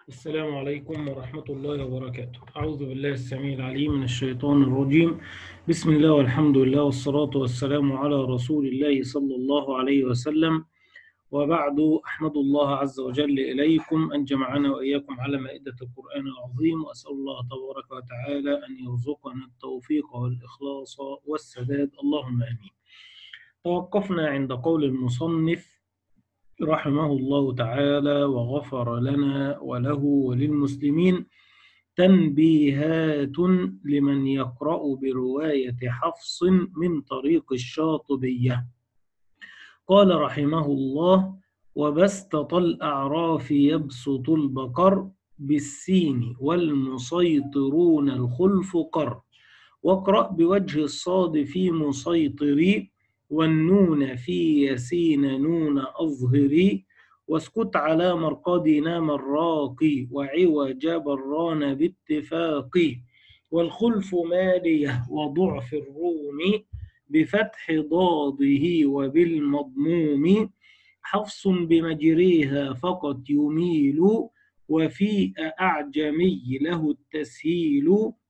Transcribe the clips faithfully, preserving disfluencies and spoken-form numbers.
السلام عليكم ورحمة الله وبركاته. أعوذ بالله السميع العليم من الشيطان الرجيم. بسم الله والحمد لله والصلاة والسلام على رسول الله صلى الله عليه وسلم. وبعد، أحمد الله عز وجل إليكم أن جمعنا وإياكم على مائدة القرآن العظيم، وأسأل الله تبارك وتعالى أن يرزقنا التوفيق والإخلاص والسداد، اللهم آمين. توقفنا عند قول المصنف رحمه الله تعالى وغفر لنا وله وللمسلمين: تنبيهات لمن يقرأ برواية حفص من طريق الشاطبية. قال رحمه الله: وبسطة الأعراف يبسط البقر بالسين والمسيطرون الخلف قر، واقرأ بوجه الصاد في مسيطري، والنون في يسين نون أظهري، واسكت على مرقدنا مراقي، وعوج بران باتفاق، والخلف مالية وضعف الروم بفتح ضاده وبالمضموم، حفص بمجريها فقط يميل، وفي أعجمي له التسهيل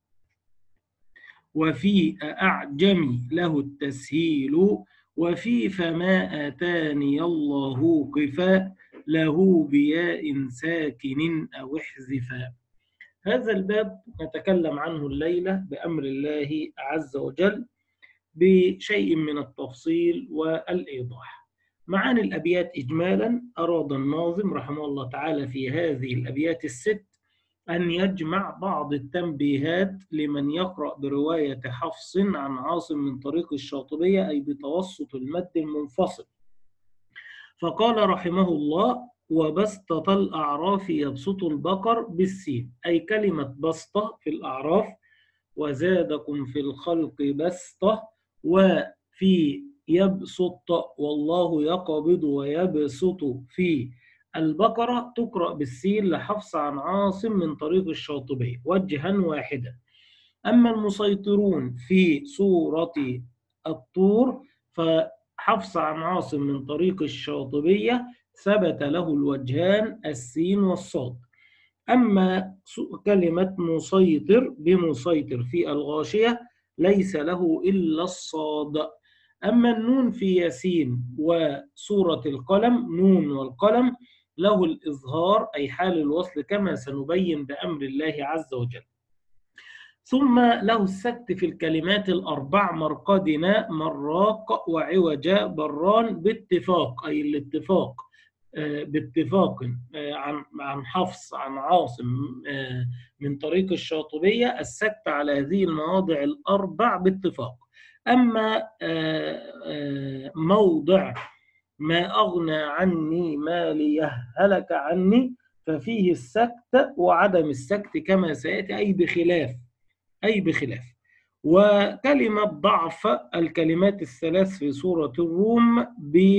وفي أعجمي له التسهيل وفي فما آتاني الله قفا، له بياء ساكن أو احذفا. هذا الباب نتكلم عنه الليلة بأمر الله عز وجل بشيء من التفصيل والإيضاح. معاني الأبيات إجمالا، أراد الناظم رحمه الله تعالى في هذه الأبيات الست أن يجمع بعض التنبيهات لمن يقرأ برواية حفص عن عاصم من طريق الشاطبية، أي بتوسط المد المنفصل. فقال رحمه الله: وبسطة الأعراف يبسط البقر بالسين، أي كلمة بسطة في الأعراف، وزادكم في الخلق بسطة، وفي يبسط والله يقبض ويبسط في البقرة تقرأ بالسين لحفص عن عاصم من طريق الشاطبية وجها واحدا. أما المسيطرون في سورة الطور فحفص عن عاصم من طريق الشاطبية ثبت له الوجهان السين والصاد. أما كلمة مسيطر بمسيطر في الغاشية ليس له إلا الصاد. أما النون في ياسين وسورة القلم، نون والقلم، له الإظهار أي حال الوصل كما سنبين بأمر الله عز وجل. ثم له السكت في الكلمات الأربع: مرقدنا مراق، وعوج بران باتفاق، أي الاتفاق باتفاق عن عن حفص عن عاصم من طريق الشاطبية، السكت على هذه المواضع الأربع باتفاق. أما موضع ما أغنى عني ماليه هلك عني ففيه السكت وعدم السكت كما سيأتي، أي بخلاف أي بخلاف. وكلمة ضعف الكلمات الثلاث في سورة الروم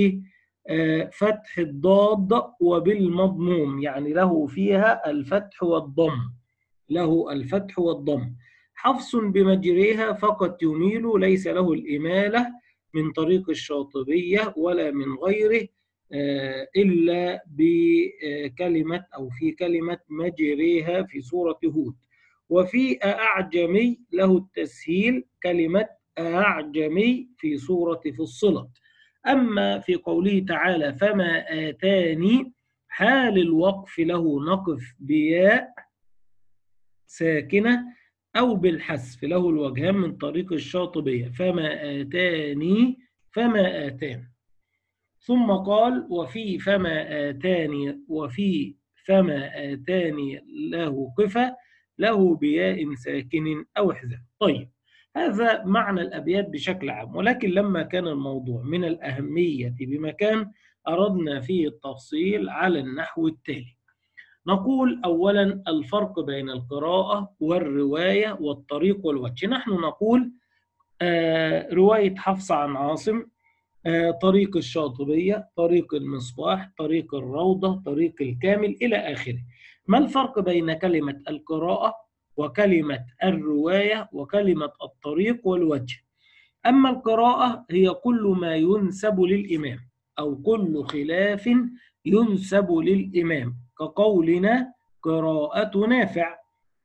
بفتح الضاد وبالمضموم، يعني له فيها الفتح والضم، له الفتح والضم. حفص بمجريها فقط يميل، ليس له الإمالة من طريق الشاطبية ولا من غيره إلا بكلمة أو في كلمة مجريها في سورة هود. وفي أعجمي له التسهيل، كلمة أعجمي في سورة فصلت. أما في قوله تعالى: فما آتاني، حال الوقف له نقف بياء ساكنة أو بالحذف، له الوجهان من طريق الشاطبية: فما آتاني، فما آتان. ثم قال: وفي فما آتاني، وفي فما آتاني له قفا، له بياء ساكن أو احذف. طيب، هذا معنى الأبيات بشكل عام، ولكن لما كان الموضوع من الأهمية بمكان أردنا فيه التفصيل على النحو التالي. نقول أولا الفرق بين القراءة والرواية والطريق والوجه. نحن نقول آه رواية حفص عن عاصم، آه طريق الشاطبية، طريق المصباح، طريق الروضة، طريق الكامل إلى آخره. ما الفرق بين كلمة القراءة وكلمة الرواية وكلمة الطريق والوجه؟ أما القراءة هي كل ما ينسب للإمام، أو كل خلاف ينسب للإمام، كقولنا قراءة نافع،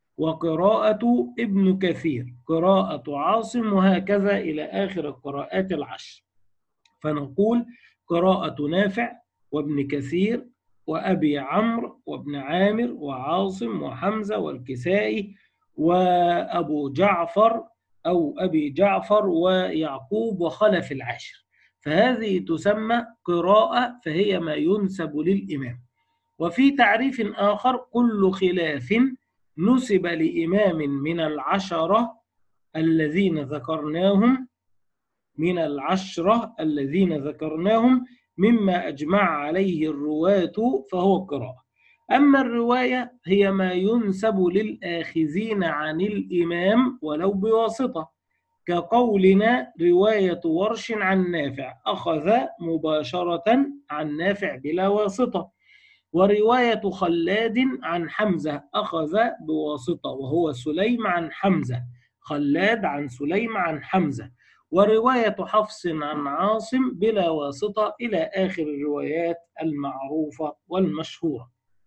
وقراءة ابن كثير، قراءة عاصم، وهكذا إلى آخر القراءات العشر. فنقول قراءة نافع وابن كثير وأبي عمرو وابن عامر وعاصم وحمزة والكسائي وأبو جعفر أو أبي جعفر ويعقوب وخلف العاشر. فهذه تسمى قراءة، فهي ما ينسب للإمام. وفي تعريف آخر: كل خلاف نسب لإمام من العشرة الذين ذكرناهم من العشرة الذين ذكرناهم مما أجمع عليه الرواة فهو قراءة. أما الرواية هي ما ينسب للآخذين عن الإمام ولو بواسطة، كقولنا رواية ورش عن نافع، أخذ مباشرة عن نافع بلا واسطة. ورواية خلاد عن حمزة، أخذ بواسطة، وهو سليم عن حمزة، خلاد عن سليم عن حمزة. ورواية حفص عن عاصم بلا واسطة، إلى آخر الروايات المعروفة والمشهورة.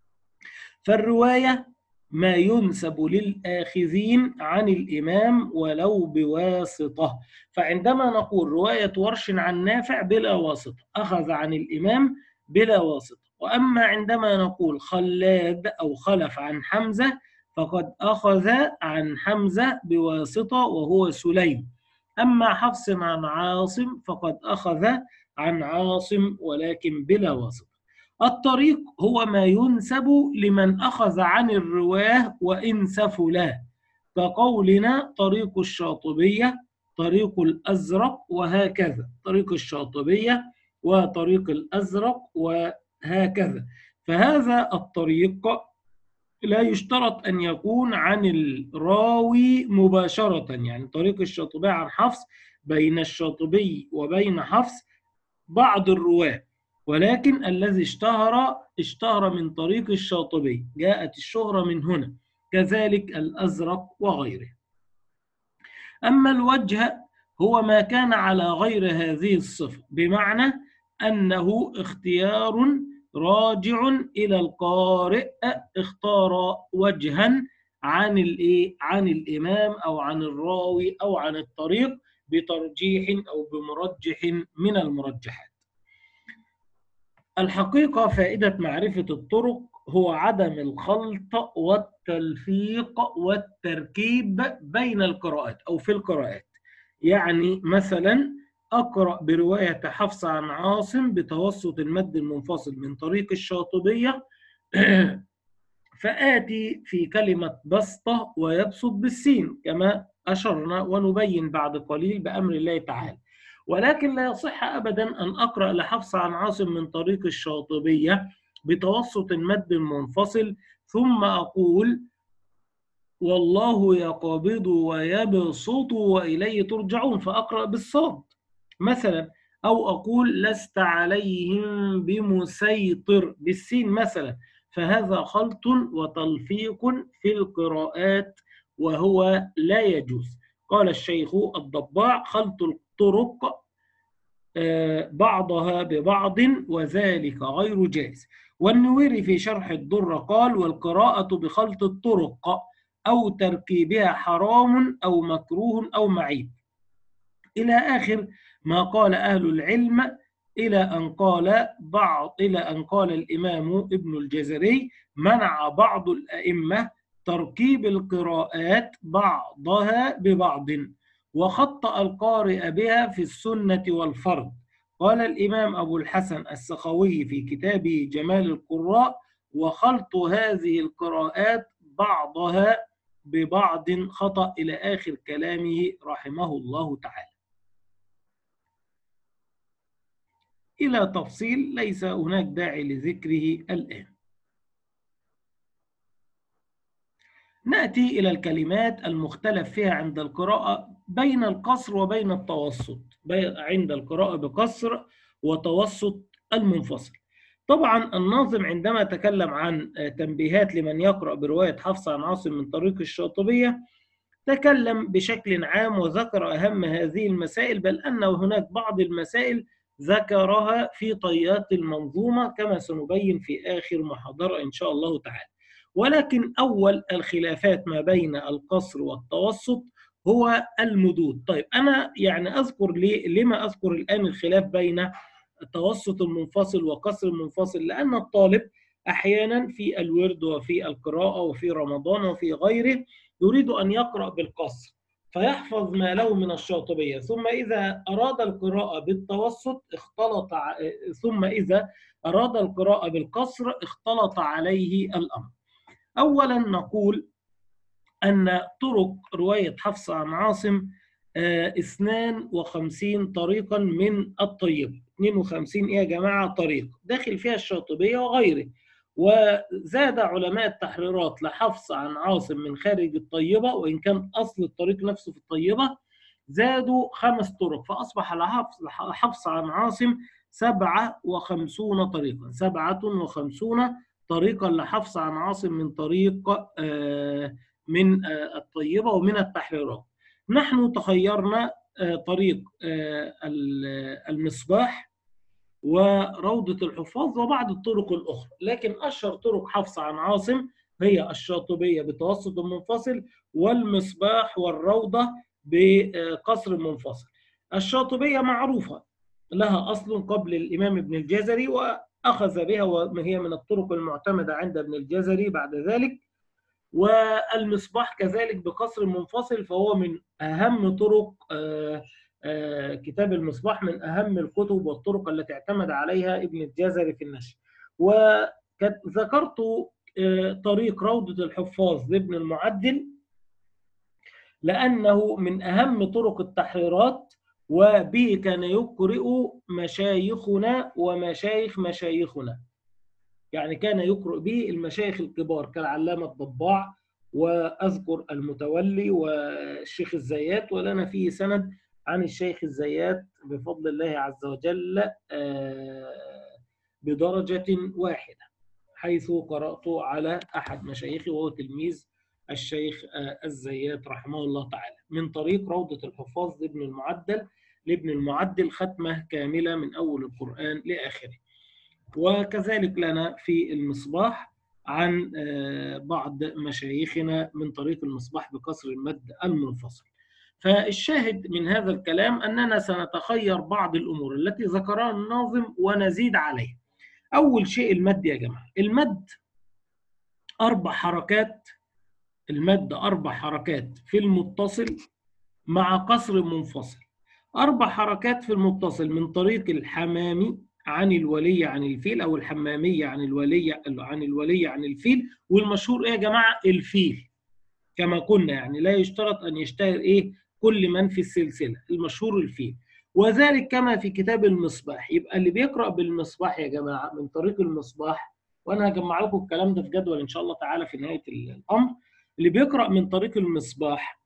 فالرواية ما ينسب للآخذين عن الإمام ولو بواسطة. فعندما نقول رواية ورش عن نافع بلا واسطة، أخذ عن الإمام بلا واسطة. وأما عندما نقول خلاد أو خلف عن حمزة، فقد أخذ عن حمزة بواسطة وهو سليم. أما حفص عن عاصم فقد أخذ عن عاصم ولكن بلا واسطة. الطريق هو ما ينسب لمن أخذ عن الرواه وإن سفلا، كقولنا طريق الشاطبية، طريق الأزرق، وهكذا، طريق الشاطبية وطريق الأزرق وهكذا. فهذا الطريق لا يشترط أن يكون عن الراوي مباشرة، يعني طريق الشاطبية عن حفص، بين الشاطبي وبين حفص بعض الرواه، ولكن الذي اشتهر اشتهر من طريق الشاطبي، جاءت الشهرة من هنا، كذلك الأزرق وغيره. أما الوجه هو ما كان على غير هذه الصفة، بمعنى أنه اختيار راجع إلى القارئ، اختار وجها عن الإيه؟ عن الإمام أو عن الراوي أو عن الطريق بترجيح أو بمرجح من المرجحات. الحقيقة فائدة معرفة الطرق هو عدم الخلط والتلفيق والتركيب بين القراءات أو في القراءات. يعني مثلا أقرأ برواية حفص عن عاصم بتوسط المد المنفصل من طريق الشاطبية، فآتي في كلمة بسطة ويبسط بالسين كما أشرنا ونبين بعد قليل بأمر الله تعالى. ولكن لا يصح أبدا أن أقرأ لحفص عن عاصم من طريق الشاطبية بتوسط المد المنفصل ثم أقول والله يقبض ويبسط وإليه ترجعون، فأقرأ بالصاد مثلا، أو أقول لست عليهم بمسيطر بالسين مثلا. فهذا خلط وتلفيق في القراءات وهو لا يجوز. قال الشيخ الضباع: خلط الطرق بعضها ببعض وذلك غير جائز. والنويري في شرح الدر قال: والقراءة بخلط الطرق أو تركيبها حرام أو مكروه أو معيب، إلى آخر ما قال أهل العلم، إلى أن قال بعض إلى أن قال الإمام ابن الجزري: منع بعض الأئمة تركيب القراءات بعضها ببعض وخطأ القارئ بها في السنة والفرض. قال الإمام أبو الحسن السخوي في كتابه جمال القراء: وخلط هذه القراءات بعضها ببعض خطأ، إلى آخر كلامه رحمه الله تعالى. إلى تفصيل ليس هناك داعي لذكره الآن. نأتي إلى الكلمات المختلف فيها عند القراءة بين القصر وبين التوسط، عند القراءة بقصر وتوسط المنفصل. طبعا الناظم عندما تكلم عن تنبيهات لمن يقرأ برواية حفص عن عاصم من طريق الشاطبية تكلم بشكل عام وذكر أهم هذه المسائل، بل أن هناك بعض المسائل ذكرها في طيات المنظومة كما سنبين في آخر محاضرة إن شاء الله تعالى. ولكن أول الخلافات ما بين القصر والتوسط هو المدود. طيب أنا يعني أذكر ليه لما أذكر الآن الخلاف بين التوسط المنفصل وقصر المنفصل؟ لأن الطالب أحيانا في الورد وفي القراءة وفي رمضان وفي غيره يريد أن يقرأ بالقصر فيحفظ ما له من الشاطبية، ثم إذا أراد القراءة بالتوسط اختلط ثم إذا أراد القراءة بالقصر اختلط عليه الأمر. أولا نقول أن طرق رواية حفص عن عاصم اثنين وخمسين طريقا من الطيب، اثنين وخمسين إيه يا جماعة طريق داخل فيها الشاطبية وغيره. وزاد علماء التحريرات لحفص عن عاصم من خارج الطيبة، وإن كان أصل الطريق نفسه في الطيبة، زادوا خمس طرق فأصبح لحفص عن عاصم سبعة وخمسون طريقا، سبعة وخمسون طريقا لحفص عن عاصم من طريق من الطيبة ومن التحريرات. نحن تخيرنا طريق المصباح وروضة الحفاظ وبعض الطرق الأخرى، لكن أشهر طرق حفص عن عاصم هي الشاطبية بتوسط منفصل والمصباح والروضة بقصر منفصل. الشاطبية معروفة لها أصل قبل الإمام ابن الجزري وأخذ بها وهي من الطرق المعتمدة عند ابن الجزري بعد ذلك. والمصباح كذلك بقصر منفصل، فهو من أهم طرق كتاب المصباح، من أهم الكتب والطرق التي اعتمد عليها ابن الجزري في النشر. وذكرت طريق روضة الحفاظ لابن المعدل لأنه من أهم طرق التحريرات، وبه كان يقرئ مشايخنا ومشايخ مشايخنا، يعني كان يقرأ به المشايخ الكبار كالعلامة الضباع وأذكر المتولي والشيخ الزيات، ولنا فيه سند عن الشيخ الزيات بفضل الله عز وجل بدرجة واحدة، حيث قرأت على أحد مشايخي وهو تلميذ الشيخ الزيات رحمه الله تعالى من طريق روضة الحفاظ لابن المعدل لابن المعدل ختمة كاملة من أول القرآن لآخره. وكذلك لنا في المصباح عن بعض مشايخنا من طريق المصباح بقصر المد المنفصل. فالشاهد من هذا الكلام أننا سنتخير بعض الأمور التي ذكرها الناظم ونزيد عليها. أول شيء المد يا جماعة، المد أربع حركات، المد أربع حركات في المتصل مع قصر منفصل، أربع حركات في المتصل من طريق الحمامي عن الولي عن الفيل، أو الحمامية عن الولي عن الولي عن الفيل. والمشهور إيه يا جماعة؟ الفيل كما قلنا، يعني لا يشترط أن يشتهر إيه كل من في السلسلة، المشهور الفيل. وذلك كما في كتاب المصباح. يبقى اللي بيقرأ بالمصباح يا جماعة من طريق المصباح، وأنا هجمع لكم الكلام ده في جدول إن شاء الله تعالى في نهاية الأمر، اللي بيقرأ من طريق المصباح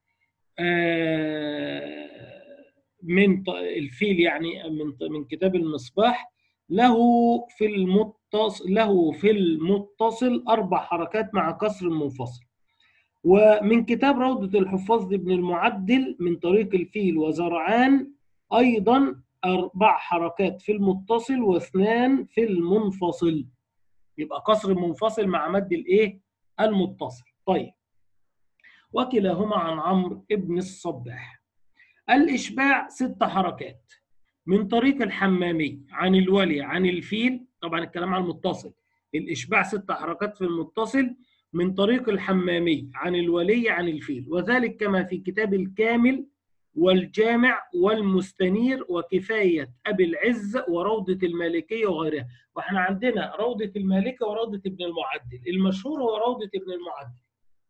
من الفيل يعني من من كتاب المصباح له في المتصل له في المتصل أربع حركات مع كسر منفصل. ومن كتاب روضة الحفاظ لابن المعدل من طريق الفيل وزرعان أيضا أربع حركات في المتصل واثنان في المنفصل، يبقى كسر منفصل مع مد الإيه المتصل. طيب، وكلاهما عن عمرو ابن الصباح. الإشباع ست حركات من طريق الحمامي عن الولي عن الفيل، طبعا الكلام عن المتصل، الإشباع ست حركات في المتصل من طريق الحمامي عن الولي عن الفيل، وذلك كما في كتاب الكامل والجامع والمستنير وكفاية أبي العز وروضة المالكية وغيرها. واحنا عندنا روضة المالكة وروضة ابن المعدل، المشهور هو روضة ابن المعدل.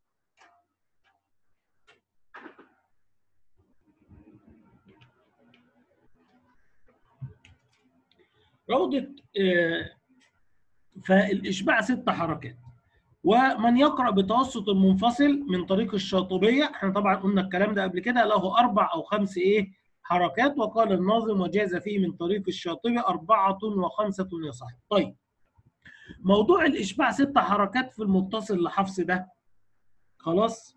روضة فالإشباع ست حركات. ومن يقرأ بتوسط المنفصل من طريق الشاطبية، احنا طبعا قلنا الكلام ده قبل كده، له أربع أو خمس إيه حركات، وقال الناظم وجاز فيه من طريق الشاطبية أربعة وخمسة يصح. طيب، موضوع الإشباع ست حركات في المتصل لحفص ده خلاص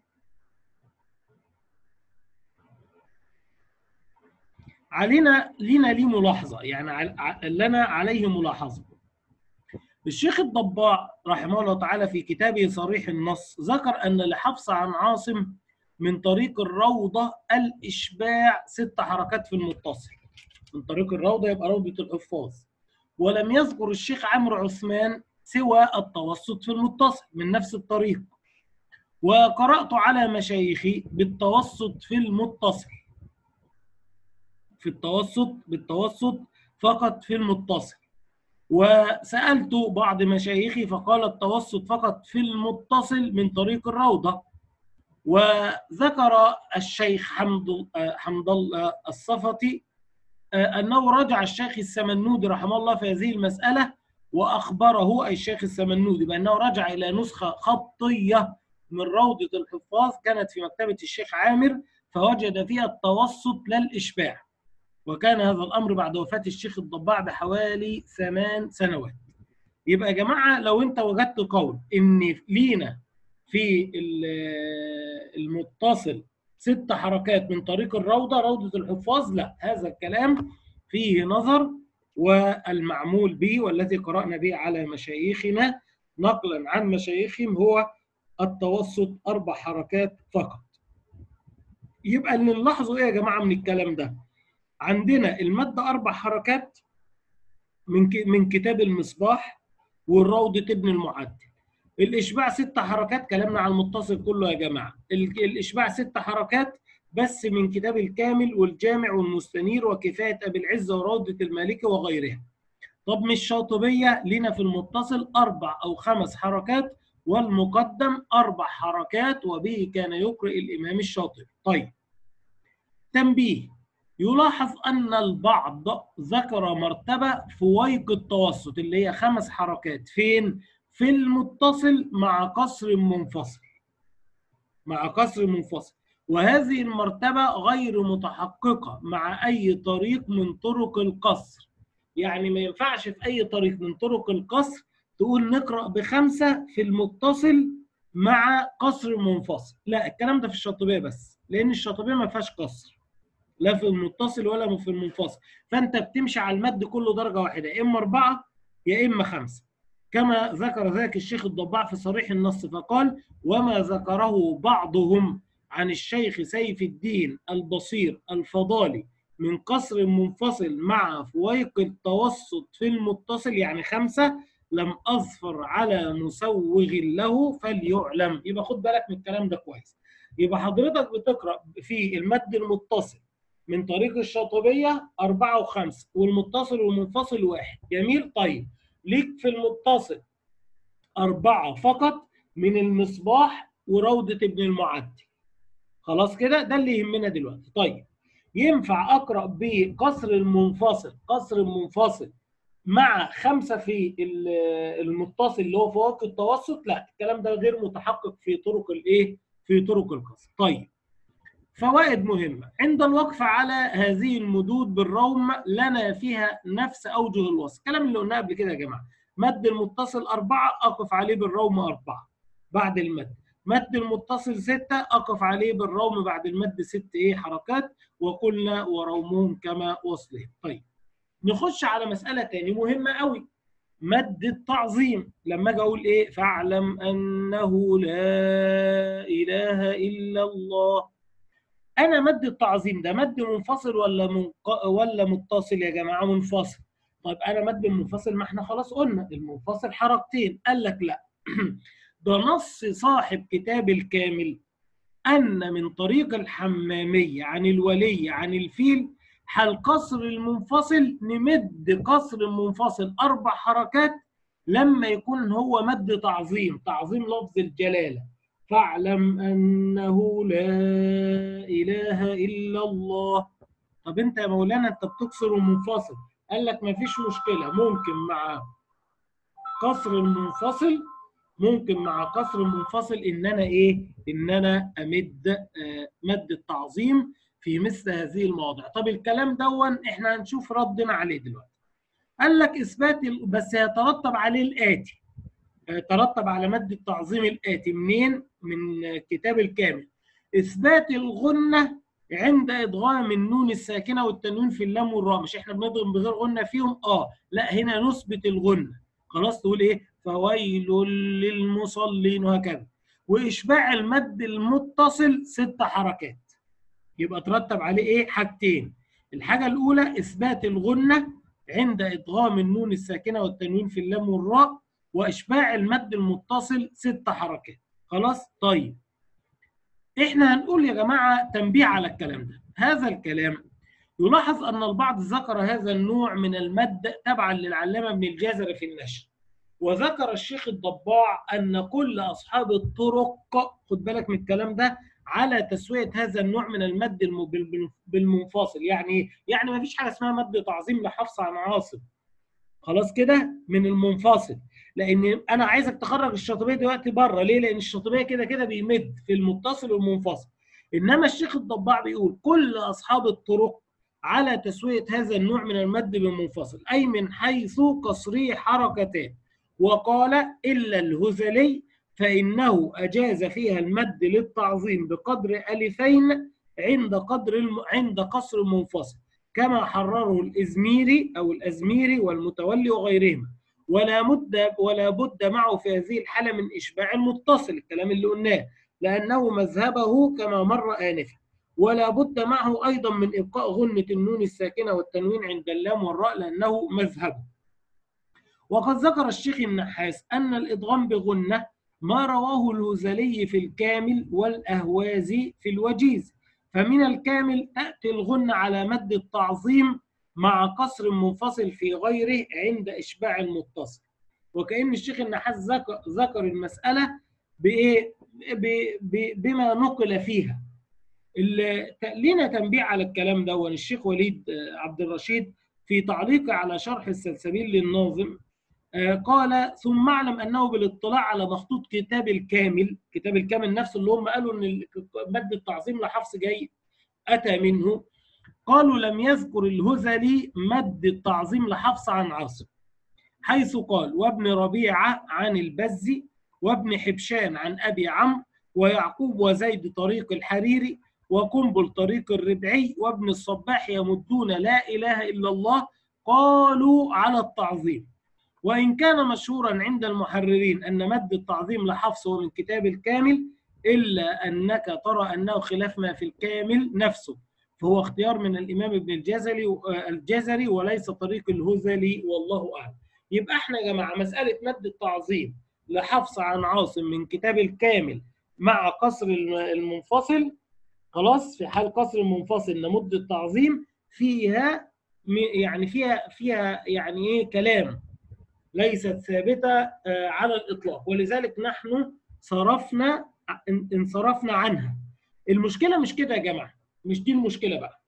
علينا لينا ليه ملاحظة، يعني لنا عليه ملاحظة. الشيخ الضباع رحمه الله تعالى في كتابه صريح النص ذكر أن لحفص عن عاصم من طريق الروضة الإشباع ست حركات في المتصل. من طريق الروضة يبقى روضة الحفاظ. ولم يذكر الشيخ عمرو عثمان سوى التوسط في المتصل من نفس الطريق. وقرأت على مشايخي بالتوسط في المتصل، في التوسط بالتوسط فقط في المتصل. وسألت بعض مشايخي فقال التوسط فقط في المتصل من طريق الروضة. وذكر الشيخ حمد حمد الله الصفتي أنه رجع الشيخ السمنودي رحمه الله في هذه المسألة وأخبره، أي الشيخ السمنودي، بأنه رجع إلى نسخة خطية من روضة الحفاظ كانت في مكتبة الشيخ عامر فوجد فيها التوسط لا الإشباع. وكان هذا الأمر بعد وفاة الشيخ الضباع بحوالي ثمان سنوات. يبقى يا جماعة لو أنت وجدت قول إن لينا في المتصل ست حركات من طريق الروضة روضة الحفاظ، لا، هذا الكلام فيه نظر. والمعمول به والذي قرأنا به على مشايخنا نقلا عن مشايخهم هو التوسط أربع حركات فقط. يبقى اللي نلاحظه إيه يا جماعة من الكلام ده؟ عندنا المد أربع حركات من من كتاب المصباح والروضة ابن المعدل. الإشباع ست حركات، كلامنا عن المتصل كله يا جماعة. الإشباع ست حركات بس من كتاب الكامل والجامع والمستنير وكفاية أبي العزة وروضة المالكي وغيرها. طب مش شاطبية لنا في المتصل أربع أو خمس حركات، والمقدم أربع حركات وبه كان يقرئ الإمام الشاطبي. طيب، تنبيه: يلاحظ أن البعض ذكر مرتبة فويق التوسط اللي هي خمس حركات. فين؟ في المتصل مع قصر منفصل، مع قصر منفصل. وهذه المرتبة غير متحققة مع أي طريق من طرق القصر. يعني ما ينفعش في أي طريق من طرق القصر تقول نقرأ بخمسة في المتصل مع قصر منفصل. لا، الكلام ده في الشاطبية بس، لأن الشاطبية ما فيهاش قصر لا في المتصل ولا في المنفصل. فأنت بتمشي على المد كله درجة واحدة، يا إما أربعة يا إما خمسة، كما ذكر ذلك الشيخ الضباع في صريح النص فقال: وما ذكره بعضهم عن الشيخ سيف الدين البصير الفضالي من قصر منفصل مع فويق التوسط في المتصل يعني خمسة لم أظفر على مسوغ له فليعلم. يبقى خد بالك من الكلام ده كويس. يبقى حضرتك بتقرأ في المد المتصل من طريق الشاطبية أربعة وخمسة، والمتصل والمنفصل واحد. جميل. طيب، ليك في المتصل أربعة فقط من المصباح وروضة ابن المعدل. خلاص كده، ده اللي يهمنا دلوقتي. طيب، ينفع أقرأ بقصر المنفصل قصر المنفصل مع خمسة في المتصل اللي هو فوق التوسط؟ لا، الكلام ده غير متحقق في طرق الايه؟ في طرق القصر. طيب، فوائد مهمة عند الوقف على هذه المدود بالروم لنا فيها نفس أوجه الوصف. الكلام اللي قلناه قبل كده يا جماعة. مد المتصل أربعة أقف عليه بالروم أربعة بعد المد. مد المتصل ستة أقف عليه بالروم بعد المد ست إيه حركات، وقلنا ورومهم كما وصلهم. طيب، نخش على مسألة تاني مهمة قوي، مد التعظيم. لما أجي أقول إيه؟ فاعلم أنه لا إله إلا الله. أنا مد التعظيم ده مد منفصل ولا منق... ولا متصل يا جماعة؟ منفصل. طيب، أنا مد المنفصل، ما إحنا خلاص قلنا المنفصل حركتين. قال لك لا، ده نص صاحب كتاب الكامل أن من طريق الحمامية عن الولي عن الفيل حال قصر المنفصل نمد قصر المنفصل أربع حركات لما يكون هو مد تعظيم، تعظيم لفظ الجلالة. فاعلم أنه لا إله إلا الله. طب أنت يا مولانا أنت بتكسر المنفصل. قال لك ما فيش مشكلة، ممكن مع قصر المنفصل ممكن مع قصر المنفصل ان انا ايه؟ ان انا امد آه مد التعظيم في مثل هذه المواضع. طب الكلام دون احنا هنشوف ردنا عليه دلوقتي. قال لك اثبات بس يترتب عليه الاتي، يترتب على مد التعظيم الاتي منين؟ من كتاب الكامل. اثبات الغنه عند ادغام النون الساكنه والتنوين في اللام والراء. مش احنا بنضغم بغير غنه فيهم؟ اه لا، هنا نثبت الغنه. خلاص تقول ايه؟ فويل للمصلين وهكذا. واشباع المد المتصل ست حركات. يبقى ترتب عليه ايه؟ حاجتين. الحاجه الاولى اثبات الغنه عند ادغام النون الساكنه والتنوين في اللام والراء، واشباع المد المتصل ست حركات. خلاص؟ طيب احنا هنقول يا جماعه تنبيه على الكلام ده. هذا الكلام يلاحظ ان البعض ذكر هذا النوع من المد تبعا للعلامه ابن الجزري في النشر، وذكر الشيخ الضباع ان كل اصحاب الطرق، خد بالك من الكلام ده، على تسويه هذا النوع من المد بالمنفصل. يعني يعني ما فيش حاجه اسمها مد تعظيم لحفص عن عاصم، خلاص كده، من المنفصل. لان انا عايزك تخرج الشاطبيه دلوقتي بره. ليه؟ لان الشاطبيه كده كده بيمد في المتصل والمنفصل. انما الشيخ الضباع بيقول كل اصحاب الطرق على تسويه هذا النوع من المد بالمنفصل، اي من حيث قصري حركتان. وقال الا الهذلي فانه اجاز فيها المد للتعظيم بقدر الفين عند قدر الم... عند قصر المنفصل، كما حرره الإزميري أو الأزميري والمتولي وغيرهما. ولا مد ولا بد معه في هذه الحالة من إشباع المتصل، الكلام اللي قلناه، لأنه مذهبه كما مر آنفا. ولا بد معه أيضا من إبقاء غنة النون الساكنة والتنوين عند اللام والراء، لأنه مذهبه. وقد ذكر الشيخ النحاس أن الإدغام بغنة ما رواه الهذلي في الكامل والأهوازي في الوجيز. فمن الكامل تأتي الغنة على مد التعظيم مع قصر منفصل في غيره عند إشباع المتصل. وكأن الشيخ النحاس ذكر, ذكر المسألة بإيه؟ بما نقل فيها. لنا تنبيه على الكلام ده. الشيخ وليد عبد الرشيد في تعليقه على شرح السلسبيل للناظم قال: ثم اعلم انه بالاطلاع على مخطوط كتاب الكامل، كتاب الكامل نفسه اللي هم قالوا ان مد التعظيم لحفص جاي اتى منه، قالوا لم يذكر الهذلي مد التعظيم لحفص عن عاصم، حيث قال: وابن ربيعه عن البزي، وابن حبشان عن ابي عمرو، ويعقوب وزيد طريق الحريري، وقنبل طريق الربعي، وابن الصباح يمدون لا اله الا الله، قالوا على التعظيم. وإن كان مشهورا عند المحررين أن مد التعظيم لحفص هو من كتاب الكامل، إلا أنك ترى أنه خلاف ما في الكامل نفسه، فهو اختيار من الإمام ابن الجزري الجزري وليس طريق الهذلي، والله أعلم. يبقى احنا يا جماعة مسألة مد التعظيم لحفص عن عاصم من كتاب الكامل مع قصر المنفصل، خلاص، في حال قصر المنفصل نمد التعظيم فيها يعني فيها فيها يعني ايه كلام، ليست ثابتة على الإطلاق، ولذلك نحن صرفنا انصرفنا عنها. المشكلة مش كده يا جماعة، مش دي المشكلة بقى.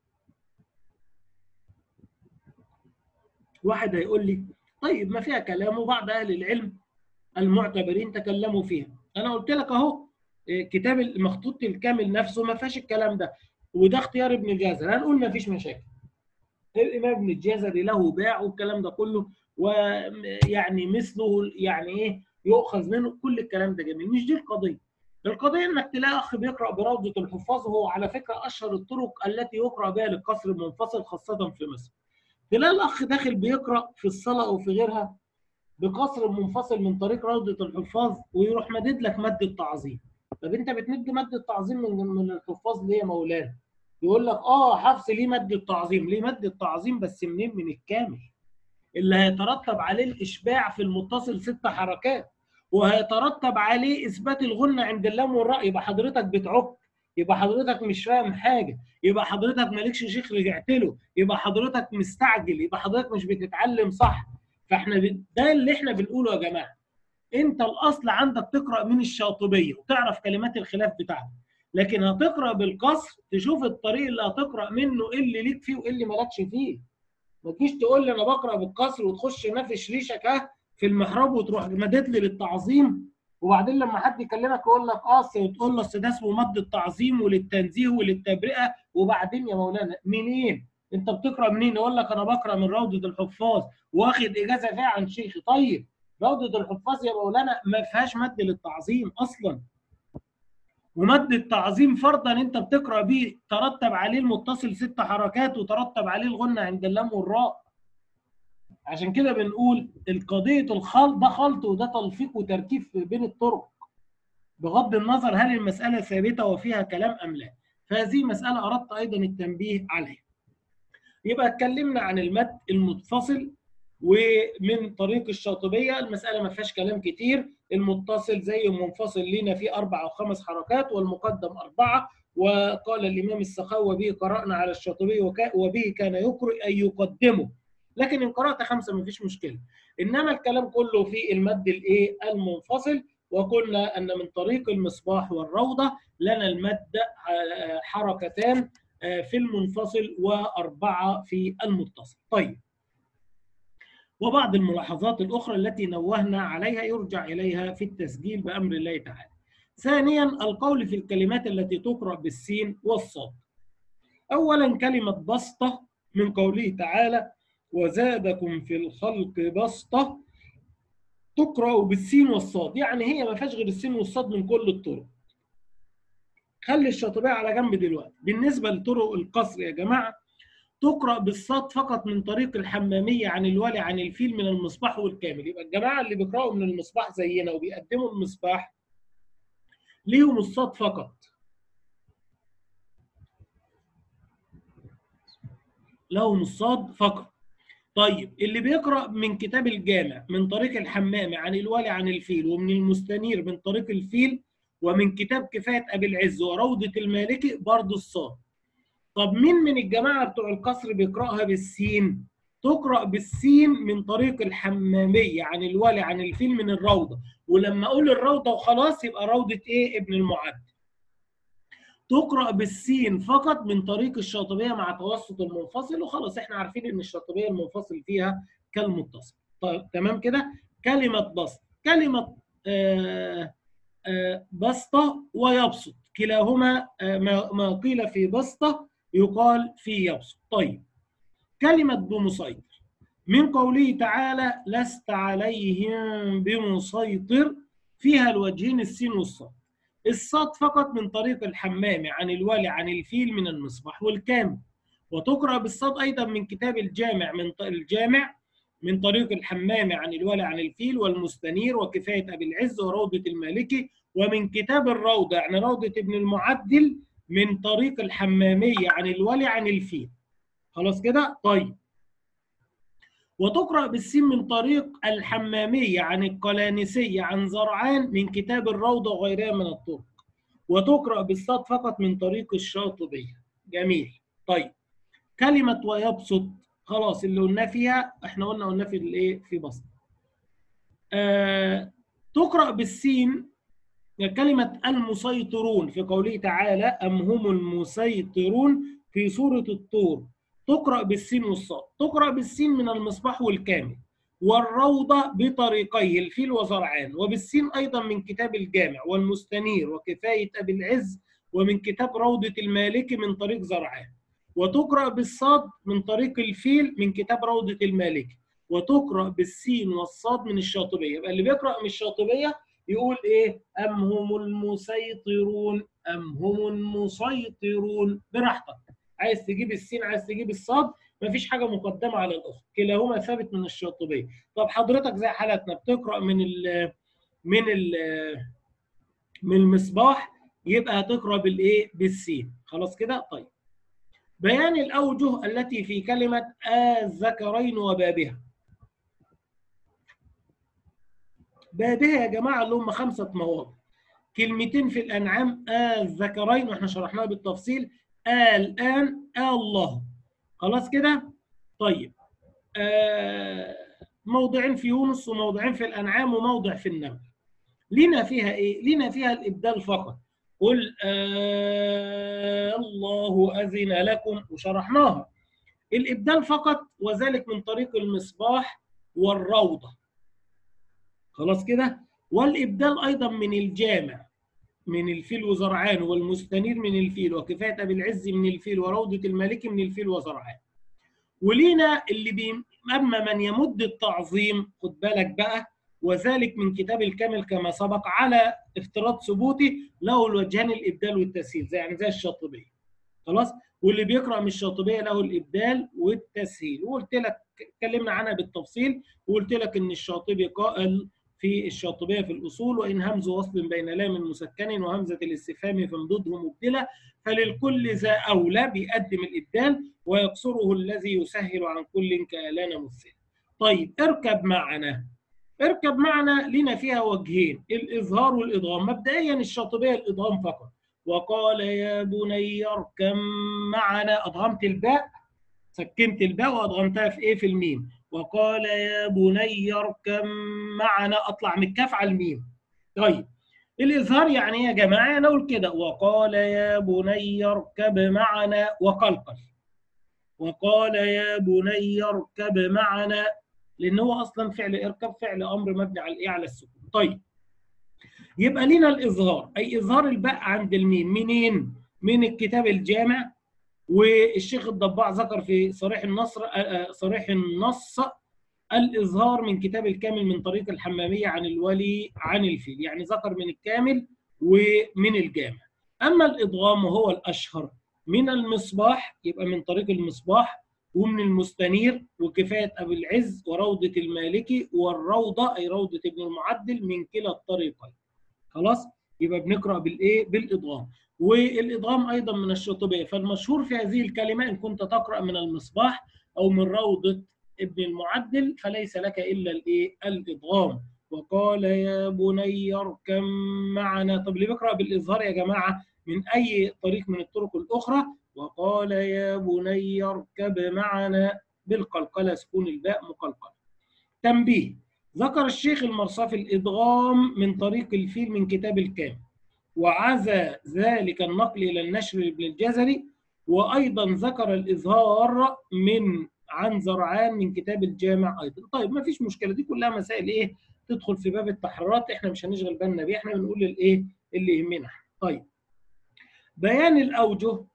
واحد هيقول لي طيب ما فيها كلام، وبعض أهل العلم المعتبرين تكلموا فيها. أنا قلت لك أهو كتاب المخطوط الكامل نفسه ما فيهاش الكلام ده، وده اختيار ابن الجزري، هنقول ما فيش مشاكل. الإمام ابن الجزري له باع والكلام ده كله، ويعني مثله يعني ايه يؤخذ منه، كل الكلام ده جميل، مش دي القضيه. القضيه انك تلاقي اخ بيقرا بروضه الحفاظ، وهو على فكره اشهر الطرق التي يقرا بها للقصر المنفصل خاصه في مصر. تلاقي الاخ داخل بيقرا في الصلاه او في غيرها بقصر منفصل من طريق روضه الحفاظ، ويروح مدد لك مد التعظيم. طب انت بتمد مد التعظيم من من الحفاظ ليه يا مولانا؟ يقول لك اه حفص ليه مد التعظيم، ليه مد التعظيم بس منين؟ من الكامل اللي هيترتب عليه الإشباع في المتصل ست حركات، وهيترتب عليه إثبات الغنة عند اللام والراء. يبقى حضرتك بتعك، يبقى حضرتك مش فاهم حاجة، يبقى حضرتك مالكش شيخ رجعت له، يبقى حضرتك مستعجل، يبقى حضرتك مش بتتعلم صح. فاحنا ده اللي احنا بنقوله يا جماعة. انت الأصل عندك تقرأ من الشاطبية وتعرف كلمات الخلاف بتاعته، لكن هتقرأ بالقصر تشوف الطريق اللي هتقرأ منه ايه اللي ليك فيه وايه اللي مالكش فيه. ما تجيش تقول لي انا بقرا بالقصر وتخش نافش ريشك اه في المحراب وتروح مدد لي للتعظيم، وبعدين لما حد يكلمك يقول لك اه وتقول له اصل ده اسمه مد التعظيم وللتنزيه وللتبرئه. وبعدين يا مولانا منين؟ انت بتقرا منين؟ يقول لك انا بقرا من روضه الحفاظ واخد اجازه فيها عن شيخي. طيب روضه الحفاظ يا مولانا ما فيهاش مد للتعظيم اصلا، ومد التعظيم فرضا انت بتقرا بيه ترتب عليه المتصل ست حركات وترتب عليه الغنه عند اللام والراء. عشان كده بنقول القضية الخلط ده خلط وده تلفيق وتركيب بين الطرق، بغض النظر هل المسألة ثابتة وفيها كلام أم لا. فهذه مسألة أردت أيضا التنبيه عليها. يبقى اتكلمنا عن المد المتصل ومن طريق الشاطبية، المسألة ما فيهاش كلام كتير. المتصل زي المنفصل لنا فيه أربع أو خمس حركات، والمقدم أربعة. وقال الإمام السخاوي وبه قرأنا على الشاطبي وبه كان يقرأ أن يقدمه، لكن إن قرأت خمسة ما فيش مشكلة. إنما الكلام كله في المد الإيه المنفصل. وقلنا أن من طريق المصباح والروضة لنا المد حركتان في المنفصل وأربعة في المتصل. طيب، وبعض الملاحظات الأخرى التي نوهنا عليها يرجع إليها في التسجيل بأمر الله تعالى. ثانيا، القول في الكلمات التي تقرأ بالسين والصاد. أولا، كلمة بسطة من قوله تعالى وزادكم في الخلق بسطة، تقرأ بالسين والصاد، يعني هي ما فيهاش غير السين والصاد من كل الطرق. خلي الشاطبية على جنب دلوقتي. بالنسبة لطرق القصر يا جماعة، تقرأ بالصاد فقط من طريق الحمامية عن الولي عن الفيل من المصباح والكامل. يبقى الجماعة اللي بيقرأوا من المصباح زينا وبيقدموا المصباح ليهم الصاد فقط، لهم الصاد فقط. طيب، اللي بيقرأ من كتاب الجامع من طريق الحمامي عن الولي عن الفيل، ومن المستنير من طريق الفيل، ومن كتاب كفاية أبي العز وروضة المالكي برضه الصاد. طب مين من الجماعة بتوع القصر بيقرأها بالسين؟ تقرأ بالسين من طريق الحمامية عن الولي عن الفيل من الروضة. ولما أقول الروضة وخلاص يبقى روضة إيه؟ ابن المعد. تقرأ بالسين فقط من طريق الشاطبية مع توسط المنفصل، وخلاص احنا عارفين ان الشاطبية المنفصل فيها كالمتصل. طيب تمام كده. كلمة بسط، كلمة آه آه بسطة ويبسط، كلاهما آه ما قيل في بسطة يقال في يبسط. طيب، كلمة بمسيطر من قوله تعالى لست عليهم بمسيطر، فيها الوجهين السين والصاد. الصاد فقط من طريق الحمامي عن الولي عن الفيل من المصباح والكامل. وتقرأ بالصاد أيضا من كتاب الجامع من الجامع من طريق الحمامي عن الولي عن الفيل والمستنير وكفاية أبي العز وروضة المالكي، ومن كتاب الروضة يعني روضة ابن المعدل من طريق الحمامية عن الولي عن الفيل. خلاص كده. طيب، وتقرأ بالسين من طريق الحمامية عن القلانسية عن زرعان من كتاب الروضة وغيرها من الطرق. وتقرأ بالصاد فقط من طريق الشاطبية. جميل. طيب، كلمة ويبسط خلاص اللي قلنا فيها احنا قلنا قلنا في الايه في بسط. آه تقرأ بالسين كلمة المسيطرون في قوله تعالى أم هم المسيطرون في سورة الطور. تقرأ بالسين والصاد. تقرأ بالسين من المصباح والكامل والروضة بطريقيه الفيل وزرعان، وبالسين أيضا من كتاب الجامع والمستنير وكفاية أبي العز، ومن كتاب روضة المالكي من طريق زرعان. وتقرأ بالصاد من طريق الفيل من كتاب روضة المالكي. وتقرأ بالسين والصاد من الشاطبية. يبقى اللي بيقرأ من الشاطبية يقول ايه؟ ام هم المسيطرون، ام هم المسيطرون، براحتك. عايز تجيب السين عايز تجيب الصاد، مفيش حاجه مقدمه على الاخرى، كلاهما ثابت من الشاطبيه. طب حضرتك زي حالتنا بتقرا من ال من ال من المصباح، يبقى هتقرا بالايه؟ بالسين. خلاص كده. طيب، بيان الاوجه التي في كلمه الذكرين وبابها. بابها يا جماعه اللي هم خمسه مواضع. كلمتين في الأنعام الذكرين واحنا شرحناها بالتفصيل، الآن الله. خلاص كده. طيب، آه موضعين في يونس وموضعين في الأنعام وموضع في النمل. لنا فيها إيه؟ لنا فيها الإبدال فقط. قل آه الله أذن لكم وشرحناها. الإبدال فقط، وذلك من طريق المصباح والروضة. خلاص كده. والإبدال أيضا من الجامع من الفيل وزرعان، والمستنير من الفيل، وكفاية أبي العز من الفيل، وروضة المالكي من الفيل وزرعان. ولينا اللي بي أما من يمد التعظيم، خد بالك بقى، وذلك من كتاب الكامل كما سبق على افتراض ثبوتي له الوجهان الإبدال والتسهيل، زي يعني زي الشاطبية. خلاص. واللي بيقرأ من الشاطبية له الإبدال والتسهيل. وقلت لك اتكلمنا عنها بالتفصيل، وقلت لك إن الشاطبي قائل في الشاطبية في الأصول: وإن همز وصل بين لام مسكن وهمزة الاستفهام فامدده مبدلة فللكل ذا أولى، بيقدم الإبدال ويقصره الذي يسهل عن كل كآلان مثل. طيب اركب معنا. اركب معنا لنا فيها وجهين، الإظهار والإدغام. مبدئيا الشاطبية الإدغام فقط. وقال يا بني اركب معنا، أدغمت الباء، سكنت الباء وأدغمتها في إيه؟ في الميم. وقال يا بني اركب معنا، أطلع من الكاف على الميم. طيب الإظهار يعني إيه يا جماعة؟ نقول كده: وقال يا بني اركب معنا وقلقل. وقال يا بني اركب معنا، لأن هو أصلا فعل اركب فعل أمر مبني على الإيه؟ على السكون. طيب يبقى لنا الإظهار، أي إظهار الباء عند الميم. منين؟ من الكتاب الجامع، والشيخ الضباع ذكر في صريح النصر صريح النص الإظهار من كتاب الكامل من طريق الحمامية عن الولي عن الفيل، يعني ذكر من الكامل ومن الجامع. أما الإدغام وهو الأشهر من المصباح، يبقى من طريق المصباح ومن المستنير وكفاية أبي العز وروضة المالكي والروضة أي روضة ابن المعدل من كلا الطريقين. خلاص؟ يبقى بنقرأ بالإيه؟ بالإدغام. والإدغام أيضا من الشاطبية، فالمشهور في هذه الكلمة إن كنت تقرأ من المصباح أو من روضة ابن المعدل فليس لك إلا الإيه؟ الإدغام. وقال يا بني اركب معنا. طب اللي بيقرأ بالإظهار يا جماعة من أي طريق من الطرق الأخرى؟ وقال يا بني اركب معنا بالقلقلة، سكون الباء مقلقلة. تنبيه: ذكر الشيخ المرصافي الإدغام من طريق الفيل من كتاب الكامل، وعزى ذلك النقل إلى النشر لابن الجزري، وأيضا ذكر الإظهار من عن زرعان من كتاب الجامع أيضا. طيب ما فيش مشكلة، دي كلها مسائل إيه؟ تدخل في باب التحريرات، إحنا مش هنشغل بالنا بيها، إحنا بنقول الإيه؟ اللي يهمنا. طيب بيان الأوجه.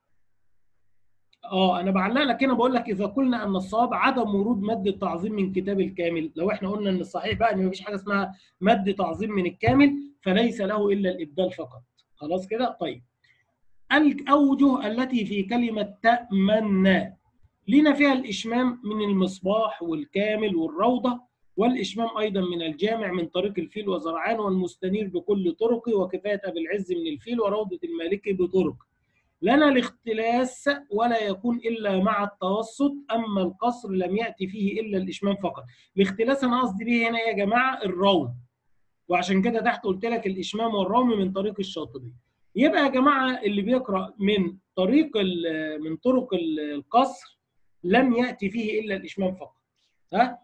اه انا بعلق لك هنا بقول لك: اذا قلنا ان الصواب عدم ورود مد التعظيم من كتاب الكامل، لو احنا قلنا ان الصحيح بقى ان مفيش حاجه اسمها مد تعظيم من الكامل فليس له الا الابدال فقط. خلاص كده؟ طيب الاوجه التي في كلمه تأمنا لنا فيها الاشمام من المصباح والكامل والروضه، والاشمام ايضا من الجامع من طريق الفيل وزرعان والمستنير بكل طرقه وكفايه ابي العز من الفيل وروضه المالكي بطرق. لنا الاختلاس ولا يكون إلا مع التوسط، أما القصر لم يأتي فيه إلا الإشمام فقط. الاختلاس أنا قصدي به هنا يا جماعة الروم، وعشان كده تحت قلت لك الإشمام والروم من طريق الشاطبي. يبقى يا جماعة اللي بيقرأ من طريق من طرق القصر لم يأتي فيه إلا الإشمام فقط. ها؟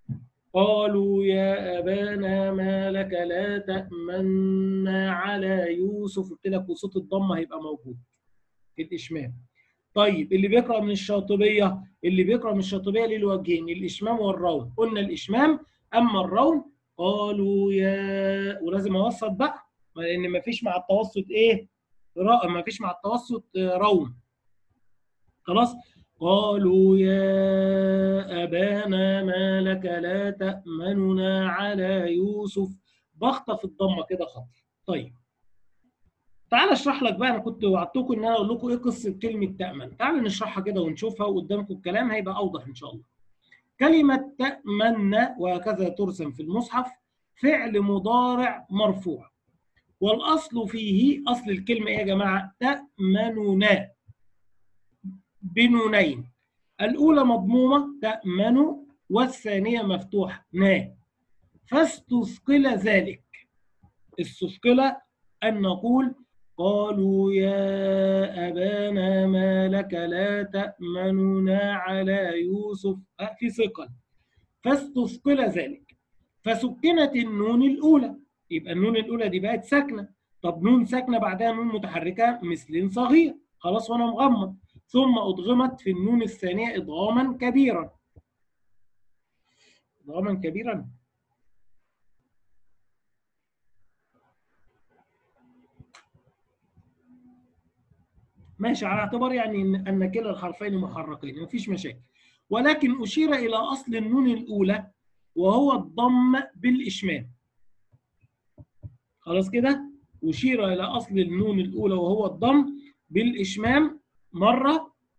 قالوا يا أبانا ما لك لا تأمنا على يوسف، قلت لك وصوت الضمة هيبقى موجود في الإشمام. طيب اللي بيقرأ من الشاطبية، اللي بيقرأ من الشاطبية ليه الوجهين، الإشمام والروم. قلنا الإشمام، أما الروم قالوا يا، ولازم أوسط بقى لأن مفيش مع التوسط إيه؟ راء، مفيش مع التوسط روم. خلاص؟ قالوا يا أبانا ما لك لا تأمننا على يوسف، بخطف الضمة كده خطف. طيب تعال اشرح لك بقى، انا كنت وعدتكم ان انا اقول لكم ايه قصه كلمه تأمن. تعال نشرحها كده ونشوفها وقدامكم الكلام هيبقى اوضح ان شاء الله. كلمه تأمن وهكذا ترسم في المصحف فعل مضارع مرفوع، والاصل فيه، اصل الكلمه ايه يا جماعه؟ تأمننا بنونين، الاولى مضمومه تأمن والثانيه مفتوحه نا، فاستثقل ذلك. استثقل ان نقول قالوا يا أبانا ما لك لا تأمننا على يوسف، في ثقل، فاستثقل ذلك، فسكنت النون الأولى، يبقى النون الأولى دي بقت ساكنة. طب نون ساكنة بعدها نون متحركة مثل صغير، خلاص وأنا مغمض، ثم أدغمت في النون الثانية إدغاما كبيرا. إدغاما كبيرا ماشي، على اعتبار يعني ان كلا الحرفين محركين مفيش مشاكل، ولكن اشير الى اصل النون الاولى وهو الضم بالاشمام. خلاص كده؟ اشير الى اصل النون الاولى وهو الضم بالاشمام مره،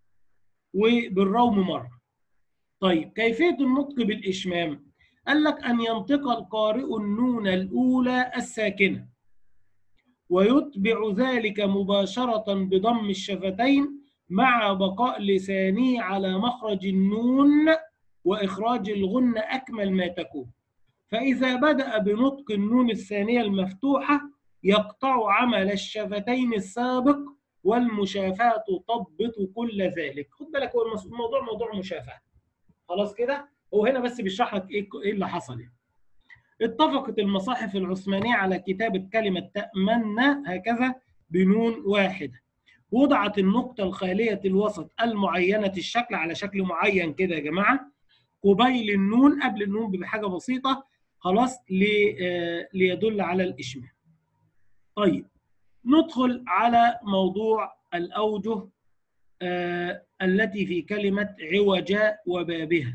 وبالروم مرة. طيب كيفية النطق بالإشمام؟ قال لك أن ينطق القارئ النون الأولى الساكنة ويتبع ذلك مباشرة بضم الشفتين مع بقاء لسانه على مخرج النون وإخراج الغنة أكمل ما تكون. فإذا بدأ بنطق النون الثانية المفتوحة يقطع عمل الشفتين السابق والمشافهة تضبط كل ذلك. خد بالك هو الموضوع موضوع مشافهة. خلاص كده؟ هو هنا بس بيشرح لك ايه اللي حصل يعني. اتفقت المصاحف العثمانية على كتابة كلمة تأمنا هكذا بنون واحدة. وضعت النقطة الخالية الوسط المعينة الشكل على شكل معين كده يا جماعة قبيل النون، قبل النون بحاجة بسيطة خلاص ليدل على الإشمام. طيب ندخل على موضوع الأوجه آه التي في كلمة عوجاء وبابها.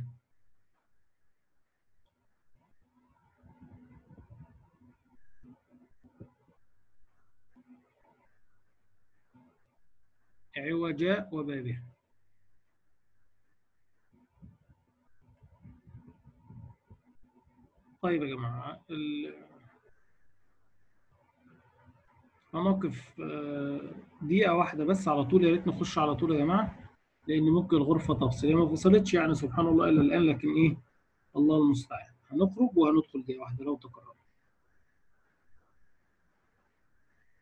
عوجاء وبابها. طيب يا جماعة هنقف دقيقة واحدة بس على طول، يا ريت نخش على طول يا جماعة لأن ممكن الغرفة تفصل، هي ما فصلتش يعني سبحان الله إلا الآن، لكن إيه الله المستعان. هنخرج وهندخل دقيقة واحدة لو تكرر.